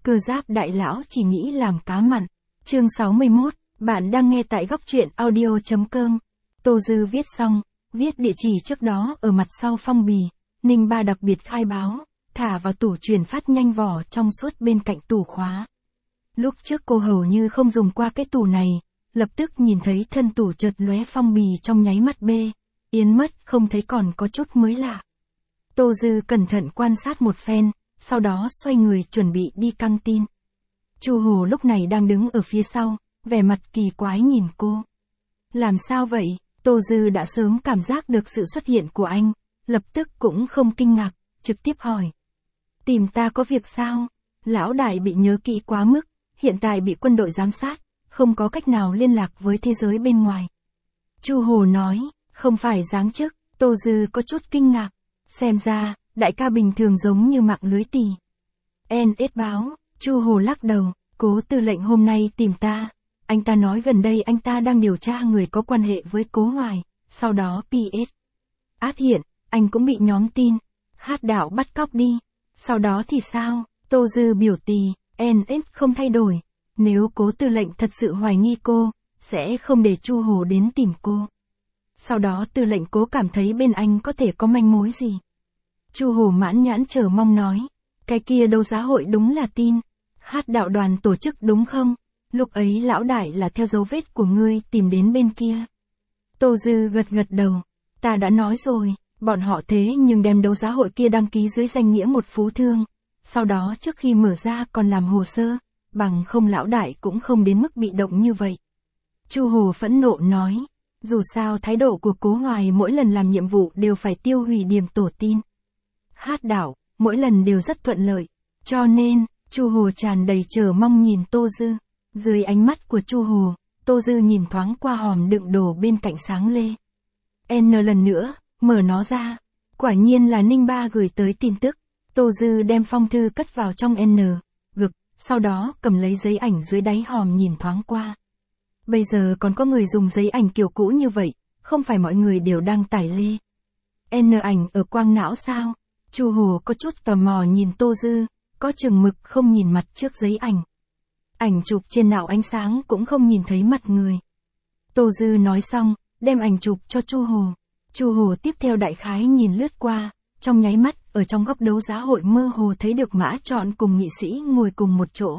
Cơ giáp đại lão chỉ nghĩ làm cá mặn. Chương 61, bạn đang nghe tại góc truyện audio.com. Tô Dư viết xong, viết địa chỉ trước đó ở mặt sau phong bì, Ninh Ba đặc biệt khai báo, thả vào tủ chuyển phát nhanh vỏ trong suốt bên cạnh tủ khóa. Lúc trước cô hầu như không dùng qua cái tủ này, lập tức nhìn thấy thân tủ chợt lóe phong bì trong nháy mắt yên mất không thấy còn có chút mới lạ. Tô Dư cẩn thận quan sát một phen, sau đó xoay người chuẩn bị đi căng tin. Chu Hồ lúc này đang đứng ở phía sau, vẻ mặt kỳ quái nhìn cô. Làm sao vậy? Tô Dư đã sớm cảm giác được sự xuất hiện của anh, lập tức cũng không kinh ngạc, trực tiếp hỏi. Tìm ta có việc sao? Lão đại bị nhớ kỹ quá mức, hiện tại bị quân đội giám sát, không có cách nào liên lạc với thế giới bên ngoài. Chu Hồ nói, không phải giáng chức. Tô Dư có chút kinh ngạc. Xem ra, đại ca bình thường giống như mạng lưới tì. NS báo, Chu Hồ lắc đầu, Cố tư lệnh hôm nay tìm ta. Anh ta nói gần đây anh ta đang điều tra người có quan hệ với Cố Hoài, sau đó PS. Át hiện, anh cũng bị nhóm tin. Hát đạo bắt cóc đi. Sau đó thì sao? Tô Dư biểu tì, NS không thay đổi. Nếu Cố tư lệnh thật sự hoài nghi cô, sẽ không để Chu Hồ đến tìm cô. Sau đó tư lệnh Cố cảm thấy bên anh có thể có manh mối gì. Chu Hồ mãn nhãn chờ mong nói, cái kia đấu giá hội đúng là tin. Hát đạo đoàn tổ chức đúng không? Lúc ấy lão đại là theo dấu vết của ngươi tìm đến bên kia. Tô Dư gật gật đầu, ta đã nói rồi, bọn họ thế nhưng đem đấu giá hội kia đăng ký dưới danh nghĩa một phú thương. Sau đó trước khi mở ra còn làm hồ sơ, bằng không lão đại cũng không đến mức bị động như vậy. Chu Hồ phẫn nộ nói, dù sao thái độ của Cố Hoài mỗi lần làm nhiệm vụ đều phải tiêu hủy điểm tổ tin. Hát đảo, mỗi lần đều rất thuận lợi, cho nên, Chu Hồ tràn đầy chờ mong nhìn Tô Dư. Dưới ánh mắt của Chu Hồ, Tô Dư nhìn thoáng qua hòm đựng đồ bên cạnh sáng lê. N lần nữa, mở nó ra. Quả nhiên là Ninh Ba gửi tới tin tức. Tô Dư đem phong thư cất vào trong gực, sau đó cầm lấy giấy ảnh dưới đáy hòm nhìn thoáng qua. Bây giờ còn có người dùng giấy ảnh kiểu cũ như vậy, không phải mọi người đều đăng tải lê. Ảnh ở quang não sao? Chu Hồ có chút tò mò nhìn Tô Dư, có chừng mực không nhìn mặt trước giấy ảnh. Ảnh chụp trên não ánh sáng cũng không nhìn thấy mặt người. Tô Dư nói xong, đem ảnh chụp cho Chu Hồ. Chu Hồ tiếp theo đại khái nhìn lướt qua, trong nháy mắt, ở trong góc đấu giá hội mơ hồ thấy được Mã Trọn cùng nghị sĩ ngồi cùng một chỗ.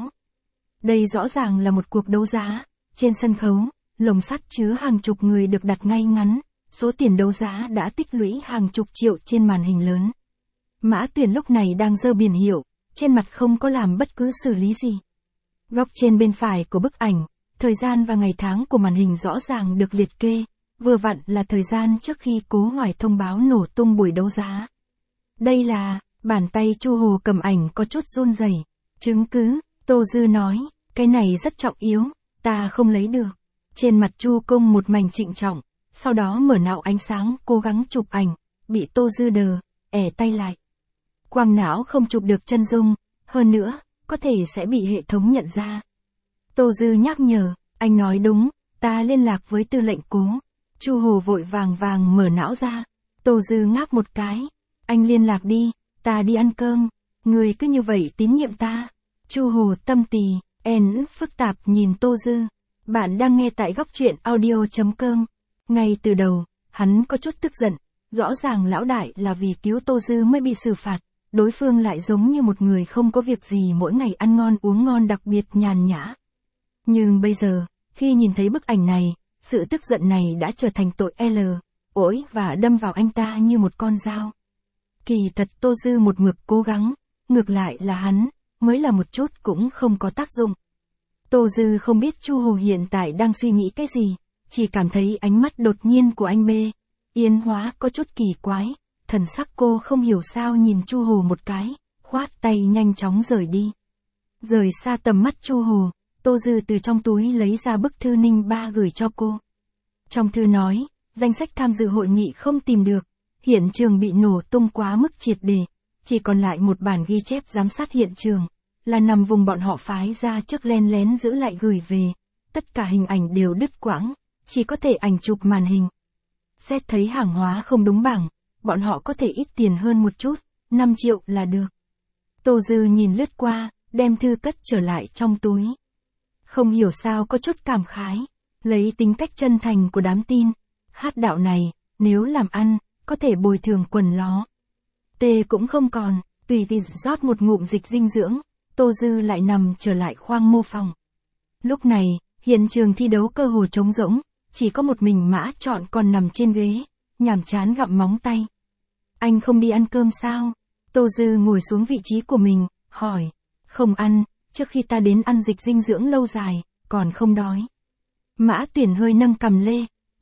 Đây rõ ràng là một cuộc đấu giá. Trên sân khấu, lồng sắt chứa hàng chục người được đặt ngay ngắn, số tiền đấu giá đã tích lũy hàng chục triệu trên màn hình lớn. Mã Tuyển lúc này đang giơ biển hiệu, trên mặt không có làm bất cứ xử lý gì. Góc trên bên phải của bức ảnh, thời gian và ngày tháng của màn hình rõ ràng được liệt kê, vừa vặn là thời gian trước khi Cố Hoài thông báo nổ tung buổi đấu giá. Đây là, bàn tay Chu Hồ cầm ảnh có chút run rẩy. Chứng cứ, Tô Dư nói, cái này rất trọng yếu, ta không lấy được. Trên mặt Chu Công một mảnh trịnh trọng, sau đó mở não ánh sáng cố gắng chụp ảnh, bị Tô Dư ẻ tay lại. Quang não không chụp được chân dung, hơn nữa, có thể sẽ bị hệ thống nhận ra. Tô Dư nhắc nhở, anh nói đúng, ta liên lạc với tư lệnh Cố. Chu Hồ vội vàng mở não ra. Tô Dư ngáp một cái, anh liên lạc đi, ta đi ăn cơm, người cứ như vậy tín nhiệm ta. Chu Hồ tâm tì, phức tạp nhìn Tô Dư. Bạn đang nghe tại góc truyện audio.com. Ngay từ đầu, hắn có chút tức giận, rõ ràng lão đại là vì cứu Tô Dư mới bị xử phạt. Đối phương lại giống như một người không có việc gì mỗi ngày ăn ngon uống ngon đặc biệt nhàn nhã. Nhưng bây giờ, khi nhìn thấy bức ảnh này, sự tức giận này đã trở thành tội ối và đâm vào anh ta như một con dao. Kỳ thật Tô Dư một mực cố gắng, ngược lại là hắn, mới là một chút cũng không có tác dụng. Tô Dư không biết Chu Hồ hiện tại đang suy nghĩ cái gì, chỉ cảm thấy ánh mắt đột nhiên của anh Yên Hóa có chút kỳ quái. Thần sắc cô không hiểu sao nhìn Chu Hồ một cái, khoát tay nhanh chóng rời đi. Rời xa tầm mắt Chu Hồ, Tô Dư từ trong túi lấy ra bức thư Ninh Ba gửi cho cô. Trong thư nói, danh sách tham dự hội nghị không tìm được, hiện trường bị nổ tung quá mức triệt để, chỉ còn lại một bản ghi chép giám sát hiện trường, là nằm vùng bọn họ phái ra trước len lén giữ lại gửi về, tất cả hình ảnh đều đứt quãng, chỉ có thể ảnh chụp màn hình. Xét thấy hàng hóa không đúng bảng, bọn họ có thể ít tiền hơn một chút, 5 triệu là được. Tô Dư nhìn lướt qua, đem thư cất trở lại trong túi. Không hiểu sao có chút cảm khái, lấy tính cách chân thành của đám tin, hát đạo này, nếu làm ăn, có thể bồi thường quần ló. Tê cũng không còn, tùy tiện rót một ngụm dịch dinh dưỡng, Tô Dư lại nằm trở lại khoang mô phòng. Lúc này, hiện trường thi đấu cơ hồ trống rỗng, chỉ có một mình Mã Trọn còn nằm trên ghế, nhàm chán gặm móng tay. Anh không đi ăn cơm sao? Tô Dư ngồi xuống vị trí của mình, hỏi. Không ăn, trước khi ta đến ăn dịch dinh dưỡng lâu dài, còn không đói. Mã Tuyển hơi nâng cằm lê.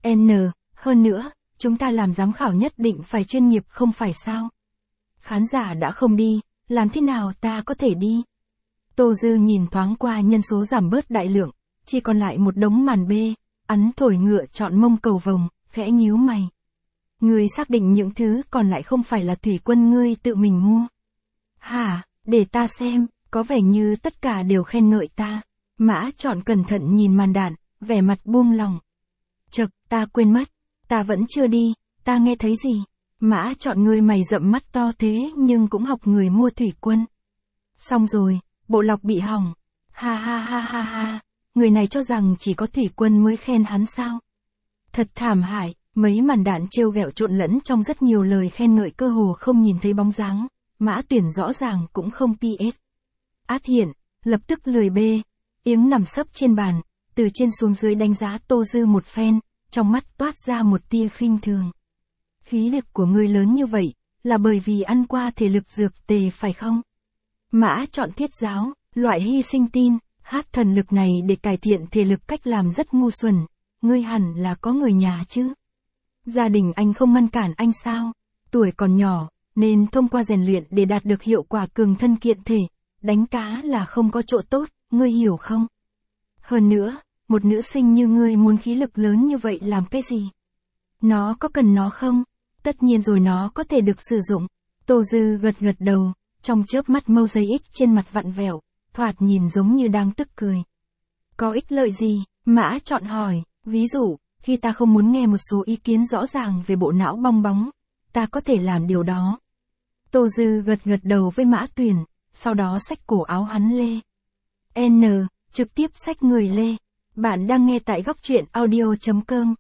Hơn nữa, chúng ta làm giám khảo nhất định phải chuyên nghiệp không phải sao? Khán giả đã không đi, làm thế nào ta có thể đi? Tô Dư nhìn thoáng qua nhân số giảm bớt đại lượng, chỉ còn lại một đống màn bê, ắn thổi ngựa chọn mông cầu vồng, khẽ nhíu mày. Ngươi xác định những thứ còn lại không phải là thủy quân ngươi tự mình mua. Hả, để ta xem, có vẻ như tất cả đều khen ngợi ta. Mã Trọn cẩn thận nhìn màn đạn, vẻ mặt buông lòng. Chậc, ta quên mất, ta vẫn chưa đi, ta nghe thấy gì? Mã Trọn ngươi mày rậm mắt to thế nhưng cũng học người mua thủy quân. Xong rồi, bộ lọc bị hỏng. Ha ha ha ha ha, người này cho rằng chỉ có thủy quân mới khen hắn sao? Thật thảm hại, mấy màn đạn trêu ghẹo trộn lẫn trong rất nhiều lời khen ngợi cơ hồ không nhìn thấy bóng dáng. Mã Tuyển rõ ràng cũng không PS. Át hiện, lập tức lười bê, Yếng nằm sấp trên bàn, từ trên xuống dưới đánh giá Tô Dư một phen, trong mắt toát ra một tia khinh thường. Khí lực của ngươi lớn như vậy, là bởi vì ăn qua thể lực dược tề phải không? Mã Trọn thuyết giáo, loại hy sinh tin, hát thần lực này để cải thiện thể lực cách làm rất ngu xuẩn, ngươi hẳn là có người nhà chứ? Gia đình anh không ngăn cản anh sao? Tuổi còn nhỏ, nên thông qua rèn luyện để đạt được hiệu quả cường thân kiện thể, đánh cá là không có chỗ tốt, ngươi hiểu không? Hơn nữa, một nữ sinh như ngươi muốn khí lực lớn như vậy làm cái gì? Nó có cần nó không? Tất nhiên rồi nó có thể được sử dụng. Tô Dư gật gật đầu, trong chớp mắt mâu dây ích trên mặt vặn vẹo, thoạt nhìn giống như đang tức cười. Có ích lợi gì? Mã Trọn hỏi, ví dụ, khi ta không muốn nghe một số ý kiến rõ ràng về bộ não bong bóng, ta có thể làm điều đó. Tô Dư gật gật đầu với Mã Tuyển, sau đó xách cổ áo hắn lê. Trực tiếp xách người lê. Bạn đang nghe tại góc truyện audio.com.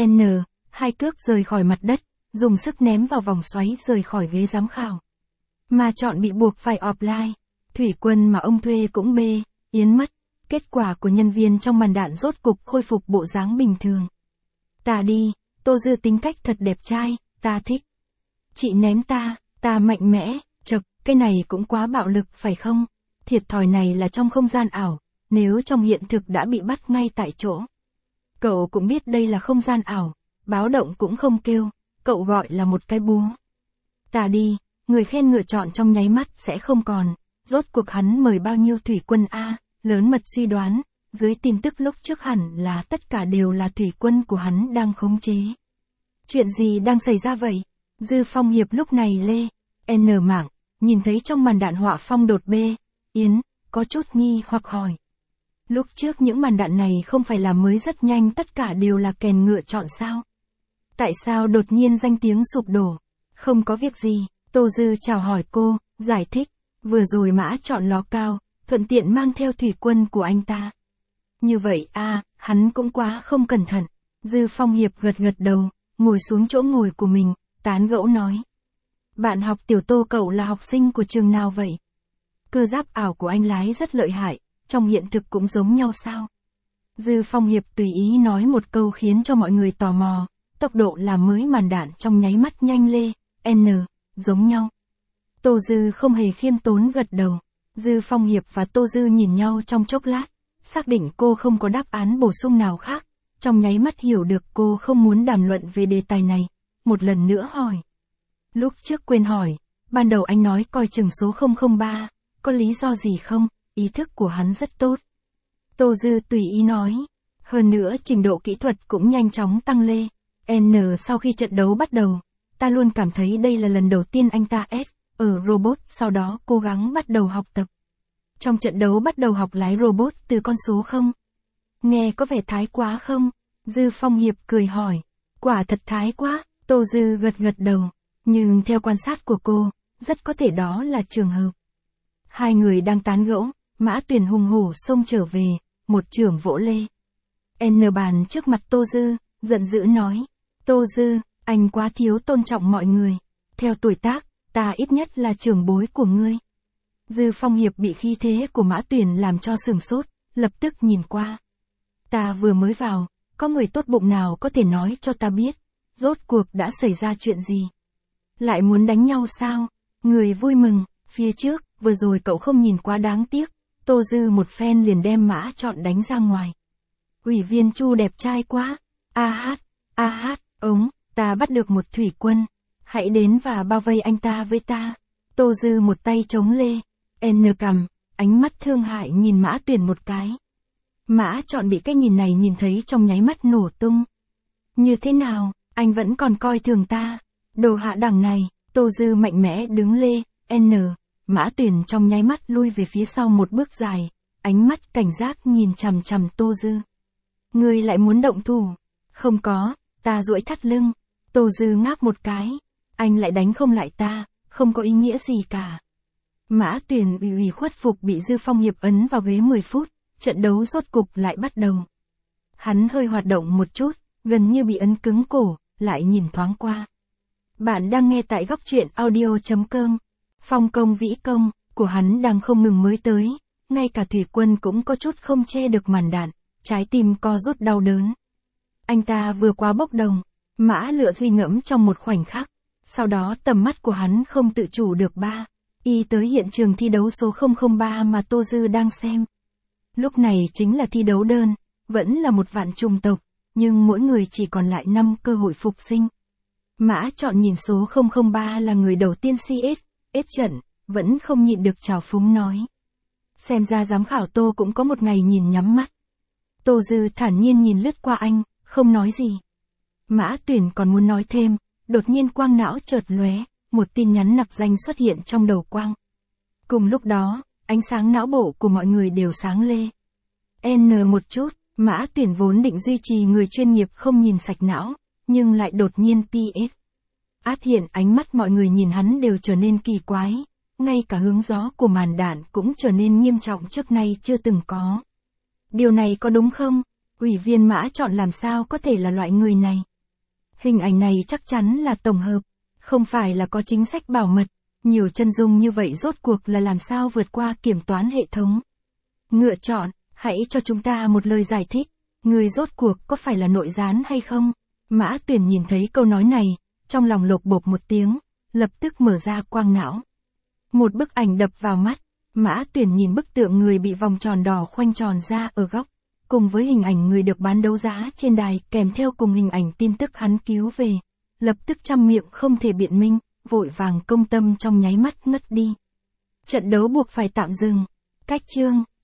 Hai cước rời khỏi mặt đất, dùng sức ném vào vòng xoáy rời khỏi ghế giám khảo. Mà Chọn bị buộc phải offline. Thủy quân mà ông thuê cũng bê, yến mất. Kết quả của nhân viên trong màn đạn rốt cục khôi phục bộ dáng bình thường. Ta đi, Tô Dư tính cách thật đẹp trai, ta thích. Chị ném ta mạnh mẽ, chậc, cái này cũng quá bạo lực phải không? Thiệt thòi này là trong không gian ảo, nếu trong hiện thực đã bị bắt ngay tại chỗ. Cậu cũng biết đây là không gian ảo, báo động cũng không kêu, cậu gọi là một cái búa. Ta đi, người khen ngựa chọn trong nháy mắt sẽ không còn, rốt cuộc hắn mời bao nhiêu thủy quân A, lớn mật suy đoán, dưới tin tức lúc trước hẳn là tất cả đều là thủy quân của hắn đang khống chế. Chuyện gì đang xảy ra vậy? Dư Phong Hiệp lúc này lê, mạng, nhìn thấy trong màn đạn họa phong đột bê, Yến, có chút nghi hoặc hỏi. Lúc trước những màn đạn này không phải là mới rất nhanh tất cả đều là kèn ngựa chọn sao? Tại sao đột nhiên danh tiếng sụp đổ? Không có việc gì, Tô Dư chào hỏi cô, giải thích, vừa rồi Mã Chọn ló cao, thuận tiện mang theo thủy quân của anh ta. Như vậy hắn cũng quá không cẩn thận. Dư Phong Hiệp gật gật đầu, ngồi xuống chỗ ngồi của mình, tán gẫu nói. Bạn học tiểu Tô cậu là học sinh của trường nào vậy? Cơ giáp ảo của anh lái rất lợi hại, trong hiện thực cũng giống nhau sao? Dư Phong Hiệp tùy ý nói một câu khiến cho mọi người tò mò, tốc độ làm mới màn đạn trong nháy mắt nhanh lê, giống nhau. Tô Dư không hề khiêm tốn gật đầu. Dư Phong Hiệp và Tô Dư nhìn nhau trong chốc lát, xác định cô không có đáp án bổ sung nào khác, trong nháy mắt hiểu được cô không muốn đàm luận về đề tài này, một lần nữa hỏi. Lúc trước quên hỏi, ban đầu anh nói coi chừng số 003, có lý do gì không? Ý thức của hắn rất tốt. Tô Dư tùy ý nói, hơn nữa trình độ kỹ thuật cũng nhanh chóng tăng lê. Sau khi trận đấu bắt đầu, ta luôn cảm thấy đây là lần đầu tiên anh ta ở robot, sau đó cố gắng bắt đầu học tập. Trong trận đấu bắt đầu học lái robot từ con số 0. Nghe có vẻ thái quá không? Dư Phong Hiệp cười hỏi. Quả thật thái quá, Tô Dư gật gật đầu. Nhưng theo quan sát của cô, rất có thể đó là trường hợp. Hai người đang tán gẫu, Mã Tuyền hùng hổ xông trở về, một chưởng vỗ lê. N bàn trước mặt Tô Dư, giận dữ nói. Tô Dư, anh quá thiếu tôn trọng mọi người. Theo tuổi tác, ta ít nhất là trưởng bối của ngươi. Dư Phong Hiệp bị khí thế của Mã Tuyền làm cho sửng sốt, lập tức nhìn qua. Ta vừa mới vào, có người tốt bụng nào có thể nói cho ta biết, rốt cuộc đã xảy ra chuyện gì? Lại muốn đánh nhau sao? Người vui mừng, phía trước, vừa rồi cậu không nhìn quá đáng tiếc, Tô Dư một phen liền đem Mã Trọn đánh ra ngoài. Ủy viên Chu đẹp trai quá, a hát, ta bắt được một thủy quân, hãy đến và bao vây anh ta với ta. Tô Dư một tay chống lê, N cầm, ánh mắt thương hại nhìn Mã Tuyền một cái. Mã Trọn bị cái nhìn này nhìn thấy trong nháy mắt nổ tung. Như thế nào, anh vẫn còn coi thường ta, đồ hạ đẳng này. Tô Dư mạnh mẽ đứng lê, Mã Tuyền trong nháy mắt lui về phía sau một bước dài, ánh mắt cảnh giác nhìn chằm chằm Tô Dư. Ngươi lại muốn động thủ? Không có, ta duỗi thắt lưng. Tô Dư ngáp một cái, anh lại đánh không lại ta, không có ý nghĩa gì cả. Mã Tuyền ủy khuất phục bị Dư Phong Hiệp ấn vào ghế 10 phút, trận đấu rốt cục lại bắt đầu. Hắn hơi hoạt động một chút, gần như bị ấn cứng cổ, lại nhìn thoáng qua. Bạn đang nghe tại góc truyện audio.com. Phong công vĩ công của hắn đang không ngừng mới tới, ngay cả thủy quân cũng có chút không che được màn đạn, trái tim co rút đau đớn. Anh ta vừa qua bốc đồng, Mã Lựa suy ngẫm trong một khoảnh khắc, sau đó tầm mắt của hắn không tự chủ được y tới hiện trường thi đấu số 003 mà Tô Dư đang xem. Lúc này chính là thi đấu đơn, vẫn là một vạn chủng tộc, nhưng mỗi người chỉ còn lại 5 cơ hội phục sinh. Mã Trọn nhìn số 003 là người đầu tiên CS trận, vẫn không nhịn được trào phúng nói. Xem ra giám khảo Tô cũng có một ngày nhìn nhắm mắt. Tô Dư thản nhiên nhìn lướt qua anh, không nói gì. Mã Tuyền còn muốn nói thêm, đột nhiên quang não chợt lóe, một tin nhắn nặc danh xuất hiện trong đầu quang. Cùng lúc đó, ánh sáng não bộ của mọi người đều sáng lê. Một chút, Mã Tuyền vốn định duy trì người chuyên nghiệp không nhìn sạch não, nhưng lại đột nhiên PS. Hiện ánh mắt mọi người nhìn hắn đều trở nên kỳ quái, ngay cả hướng gió của màn đạn cũng trở nên nghiêm trọng trước nay chưa từng có. Điều này có đúng không? Ủy viên Mã Trọn làm sao có thể là loại người này? Hình ảnh này chắc chắn là tổng hợp, không phải là có chính sách bảo mật, nhiều chân dung như vậy rốt cuộc là làm sao vượt qua kiểm toán hệ thống. Ngựa Chọn, hãy cho chúng ta một lời giải thích, người rốt cuộc có phải là nội gián hay không? Mã Tuyền nhìn thấy câu nói này, trong lòng lột bột một tiếng, lập tức mở ra quang não. Một bức ảnh đập vào mắt, Mã Tuyền nhìn bức tượng người bị vòng tròn đỏ khoanh tròn ra ở góc, cùng với hình ảnh người được bán đấu giá trên đài kèm theo cùng hình ảnh tin tức hắn cứu về. Lập tức trăm miệng không thể biện minh, vội vàng công tâm trong nháy mắt ngất đi. Trận đấu buộc phải tạm dừng. Cách chương.